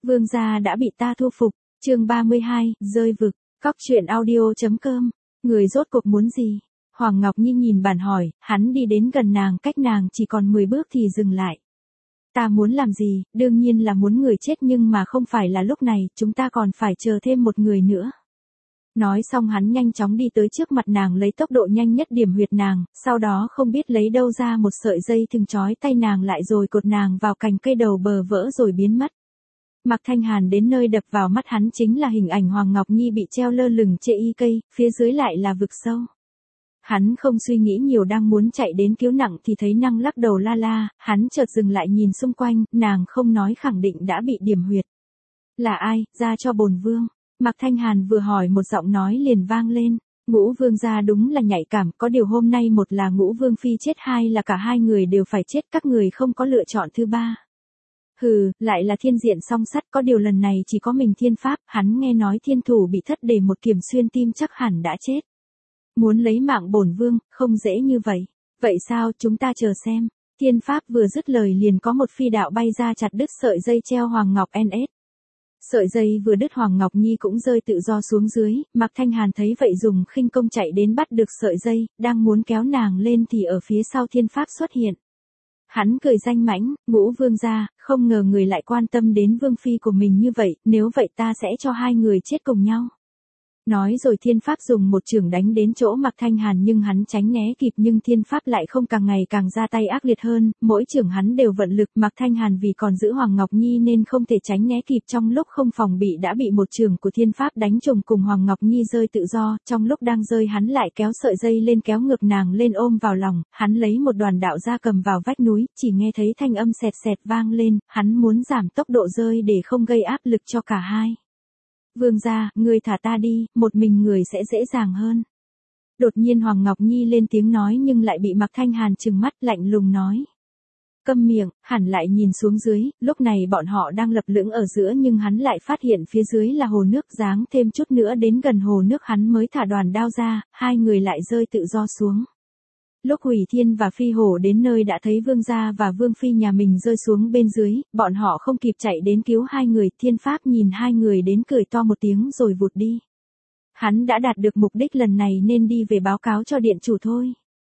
Vương gia đã bị ta thu phục, chương 32, rơi vực, cóc truyện audio.com, người rốt cuộc muốn gì? Hoàng Ngọc Nhi nhìn bàn hỏi, hắn đi đến gần nàng, cách nàng chỉ còn 10 bước thì dừng lại. Ta muốn làm gì, đương nhiên là muốn người chết, nhưng mà không phải là lúc này, chúng ta còn phải chờ thêm một người nữa. Nói xong hắn nhanh chóng đi tới trước mặt nàng, lấy tốc độ nhanh nhất điểm huyệt nàng, sau đó không biết lấy đâu ra một sợi dây thừng trói tay nàng lại rồi cột nàng vào cành cây, đầu bờ vỡ rồi biến mất. Mạc Thanh Hàn đến nơi đập vào mắt hắn chính là hình ảnh Hoàng Ngọc Nhi bị treo lơ lửng trên y cây, phía dưới lại là vực sâu. Hắn không suy nghĩ nhiều, đang muốn chạy đến cứu nặng thì thấy Năng lắc đầu la la, hắn chợt dừng lại nhìn xung quanh, nàng không nói khẳng định đã bị điểm huyệt. Là ai, ra cho bổn vương. Mạc Thanh Hàn vừa hỏi một giọng nói liền vang lên. Ngũ vương gia đúng là nhạy cảm, có điều hôm nay một là Ngũ vương phi chết, hai là cả hai người đều phải chết, các người không có lựa chọn thứ ba. Hừ, lại là thiên diện song sắt, có điều lần này chỉ có mình Thiên Pháp, hắn nghe nói thiên thủ bị thất để một kiếm xuyên tim chắc hẳn đã chết. Muốn lấy mạng bổn vương, không dễ như vậy. Vậy sao, chúng ta chờ xem. Thiên Pháp vừa dứt lời liền có một phi đạo bay ra chặt đứt sợi dây treo Hoàng Ngọc NS. Sợi dây vừa đứt, Hoàng Ngọc Nhi cũng rơi tự do xuống dưới, Mạc Thanh Hàn thấy vậy dùng khinh công chạy đến bắt được sợi dây, đang muốn kéo nàng lên thì ở phía sau Thiên Pháp xuất hiện. Hắn cười danh mãnh, Ngũ vương gia, không ngờ người lại quan tâm đến vương phi của mình như vậy, nếu vậy ta sẽ cho hai người chết cùng nhau. Nói rồi Thiên Pháp dùng một chưởng đánh đến chỗ Mạc Thanh Hàn, nhưng hắn tránh né kịp, nhưng Thiên Pháp lại không, càng ngày càng ra tay ác liệt hơn, mỗi chưởng hắn đều vận lực. Mạc Thanh Hàn vì còn giữ Hoàng Ngọc Nhi nên không thể tránh né kịp, trong lúc không phòng bị đã bị một chưởng của Thiên Pháp đánh trùng, cùng Hoàng Ngọc Nhi rơi tự do. Trong lúc đang rơi hắn lại kéo sợi dây lên, kéo ngược nàng lên ôm vào lòng, hắn lấy một đoàn đạo ra cầm vào vách núi, chỉ nghe thấy thanh âm sẹt sẹt vang lên, hắn muốn giảm tốc độ rơi để không gây áp lực cho cả hai. Vương gia, người thả ta đi, một mình người sẽ dễ dàng hơn. Đột nhiên Hoàng Ngọc Nhi lên tiếng nói, nhưng lại bị Mạc Thanh Hàn trừng mắt lạnh lùng nói. Câm miệng, hẳn lại nhìn xuống dưới, lúc này bọn họ đang lập lững ở giữa, nhưng hắn lại phát hiện phía dưới là hồ nước, dáng thêm chút nữa đến gần hồ nước hắn mới thả đoàn đao ra, hai người lại rơi tự do xuống. Lúc Hủy Thiên và Phi Hổ đến nơi đã thấy vương gia và vương phi nhà mình rơi xuống bên dưới, bọn họ không kịp chạy đến cứu hai người. Thiên Pháp nhìn hai người đến cười to một tiếng rồi vụt đi. Hắn đã đạt được mục đích lần này nên đi về báo cáo cho điện chủ thôi.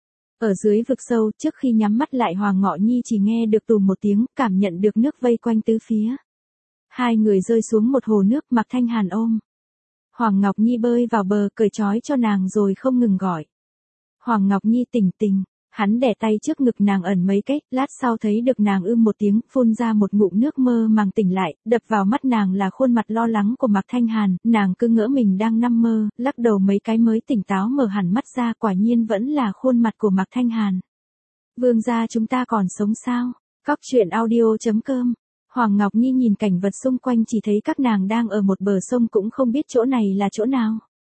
Ở dưới vực sâu, trước khi nhắm mắt lại, Hoàng Ngọ Nhi chỉ nghe được tù một tiếng, cảm nhận được nước vây quanh tứ phía. Hai người rơi xuống một hồ nước, Mạc Thanh Hàn ôm Hoàng Ngọc Nhi bơi vào bờ, cởi trói cho nàng rồi không ngừng gọi. Hoàng Ngọc Nhi tỉnh tỉnh, hắn đè tay trước ngực nàng ẩn mấy cách, lát sau thấy được nàng một tiếng, phun ra một ngụm nước, mơ màng tỉnh lại, đập vào mắt nàng là khuôn mặt lo lắng của Mạc Thanh Hàn, nàng cứ ngỡ mình đang nằm mơ, lắc đầu mấy cái mới tỉnh táo mở hẳn mắt ra, quả nhiên vẫn là khuôn mặt của Mạc Thanh Hàn. Vương gia, chúng ta còn sống sao? Cóc truyện audio.com. Hoàng Ngọc Nhi nhìn cảnh vật xung quanh, chỉ thấy các nàng đang ở một bờ sông, cũng không biết chỗ này là chỗ nào.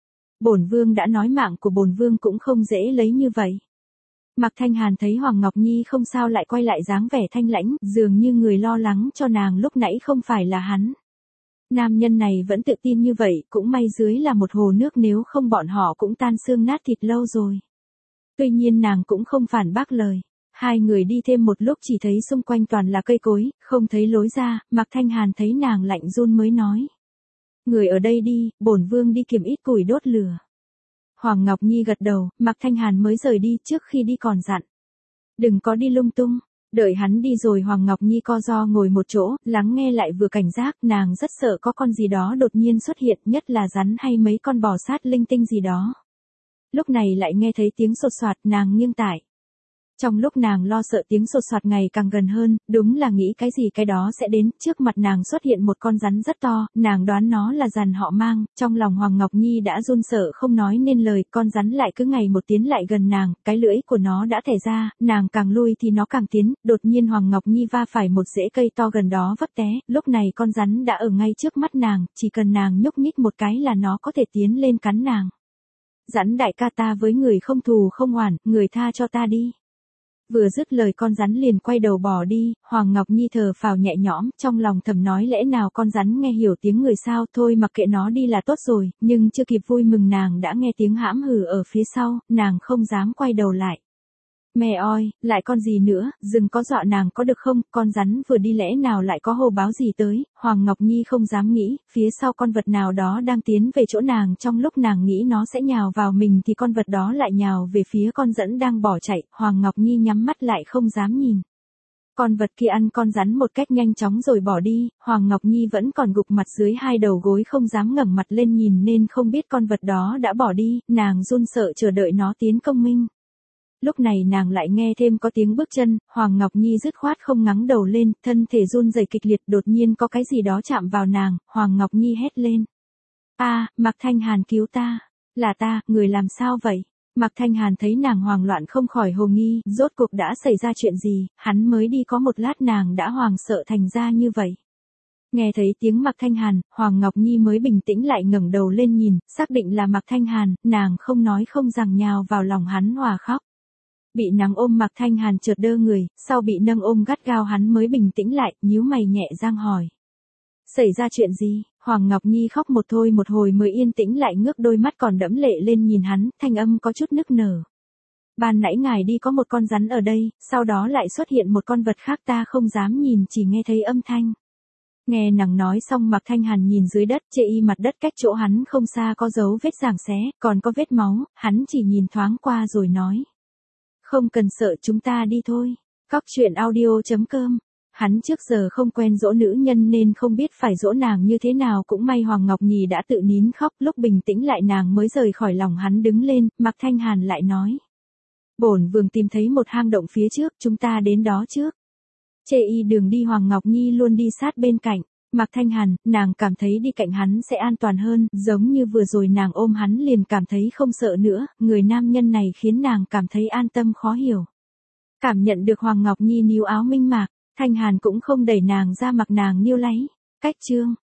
Bổn vương đã nói mạng của bổn vương cũng không dễ lấy như vậy. Mạc Thanh Hàn thấy Hoàng Ngọc Nhi không sao lại quay lại dáng vẻ thanh lãnh, dường như người lo lắng cho nàng lúc nãy không phải là hắn. Nam nhân này vẫn tự tin như vậy, cũng may dưới là một hồ nước, nếu không bọn họ cũng tan xương nát thịt lâu rồi. Tuy nhiên nàng cũng không phản bác lời. Hai người đi thêm một lúc chỉ thấy xung quanh toàn là cây cối, không thấy lối ra. Mạc Thanh Hàn thấy nàng lạnh run mới nói. Người ở đây đi, bổn vương đi kiếm ít củi đốt lửa. Hoàng Ngọc Nhi gật đầu, Mạc Thanh Hàn mới rời đi, trước khi đi còn dặn. Đừng có đi lung tung. Đợi hắn đi rồi Hoàng Ngọc Nhi co ro ngồi một chỗ, lắng nghe lại vừa cảnh giác, nàng rất sợ có con gì đó đột nhiên xuất hiện, nhất là rắn hay mấy con bò sát linh tinh gì đó. Lúc này lại nghe thấy tiếng sột soạt, nàng nghiêng tại. Trong lúc nàng lo sợ, tiếng sột soạt ngày càng gần hơn, đúng là nghĩ cái gì cái đó sẽ đến, trước mặt nàng xuất hiện một con rắn rất to, nàng đoán nó là dàn họ Mang, trong lòng Hoàng Ngọc Nhi đã run sợ không nói nên lời, con rắn lại cứ ngày một tiến lại gần nàng, cái lưỡi của nó đã thẻ ra, nàng càng lui thì nó càng tiến, đột nhiên Hoàng Ngọc Nhi va phải một rễ cây to gần đó vấp té, lúc này con rắn đã ở ngay trước mắt nàng, chỉ cần nàng nhúc nhích một cái là nó có thể tiến lên cắn nàng. Rắn đại ca, ta với người không thù không oán, người tha cho ta đi. Vừa dứt lời con rắn liền quay đầu bỏ đi, Hoàng Ngọc Nhi thở phào nhẹ nhõm, trong lòng thầm nói lẽ nào con rắn nghe hiểu tiếng người sao, thôi mặc kệ nó đi là tốt rồi, nhưng chưa kịp vui mừng nàng đã nghe tiếng hãm hừ ở phía sau, nàng không dám quay đầu lại. Mẹ oi, lại con gì nữa, đừng có dọa nàng có được không, con rắn vừa đi lẽ nào lại có hồ báo gì tới, Hoàng Ngọc Nhi không dám nghĩ, phía sau con vật nào đó đang tiến về chỗ nàng, trong lúc nàng nghĩ nó sẽ nhào vào mình thì con vật đó lại nhào về phía con dẫn đang bỏ chạy, Hoàng Ngọc Nhi nhắm mắt lại không dám nhìn. Con vật kia ăn con rắn một cách nhanh chóng rồi bỏ đi, Hoàng Ngọc Nhi vẫn còn gục mặt dưới hai đầu gối không dám ngẩng mặt lên nhìn nên không biết con vật đó đã bỏ đi, nàng run sợ chờ đợi nó tiến công minh. Lúc này nàng lại nghe thêm có tiếng bước chân, Hoàng Ngọc Nhi dứt khoát không ngẩng đầu lên, thân thể run rẩy kịch liệt, đột nhiên có cái gì đó chạm vào nàng, Hoàng Ngọc Nhi hét lên. Mạc Thanh Hàn cứu ta, là ta, người làm sao vậy? Mạc Thanh Hàn thấy nàng hoảng loạn không khỏi hồ nghi, rốt cuộc đã xảy ra chuyện gì, hắn mới đi có một lát nàng đã hoảng sợ thành ra như vậy. Nghe thấy tiếng Mạc Thanh Hàn, Hoàng Ngọc Nhi mới bình tĩnh lại ngẩng đầu lên nhìn, xác định là Mạc Thanh Hàn, nàng không nói không rằng nhào vào lòng hắn hòa khóc. Bị nàng ôm Mạc Thanh Hàn chợt đơ người, sau bị nâng ôm gắt gao hắn mới bình tĩnh lại, nhíu mày nhẹ giang hỏi. Xảy ra chuyện gì? Hoàng Ngọc Nhi khóc một hồi mới yên tĩnh lại ngước đôi mắt còn đẫm lệ lên nhìn hắn, thanh âm có chút nức nở. Ban nãy ngài đi có một con rắn ở đây, sau đó lại xuất hiện một con vật khác ta không dám nhìn chỉ nghe thấy âm thanh. Nghe nàng nói xong Mạc Thanh Hàn nhìn dưới đất, chê y mặt đất cách chỗ hắn không xa có dấu vết giằng xé, còn có vết máu, hắn chỉ nhìn thoáng qua rồi nói. Không cần sợ chúng ta đi thôi. Cóc truyện audio.com. Hắn trước giờ không quen dỗ nữ nhân nên không biết phải dỗ nàng như thế nào, cũng may Hoàng Ngọc Nhi đã tự nín khóc, lúc bình tĩnh lại nàng mới rời khỏi lòng hắn đứng lên, Mạc Thanh Hàn lại nói. Bổn vương tìm thấy một hang động phía trước, chúng ta đến đó trước. Chê y đường đi Hoàng Ngọc Nhi luôn đi sát bên cạnh. Mạc Thanh Hàn, nàng cảm thấy đi cạnh hắn sẽ an toàn hơn, giống như vừa rồi nàng ôm hắn liền cảm thấy không sợ nữa, người nam nhân này khiến nàng cảm thấy an tâm khó hiểu. Cảm nhận được Hoàng Ngọc Nhi níu áo minh Mạc, Thanh Hàn cũng không đẩy nàng ra mặc nàng níu lấy. Cách chương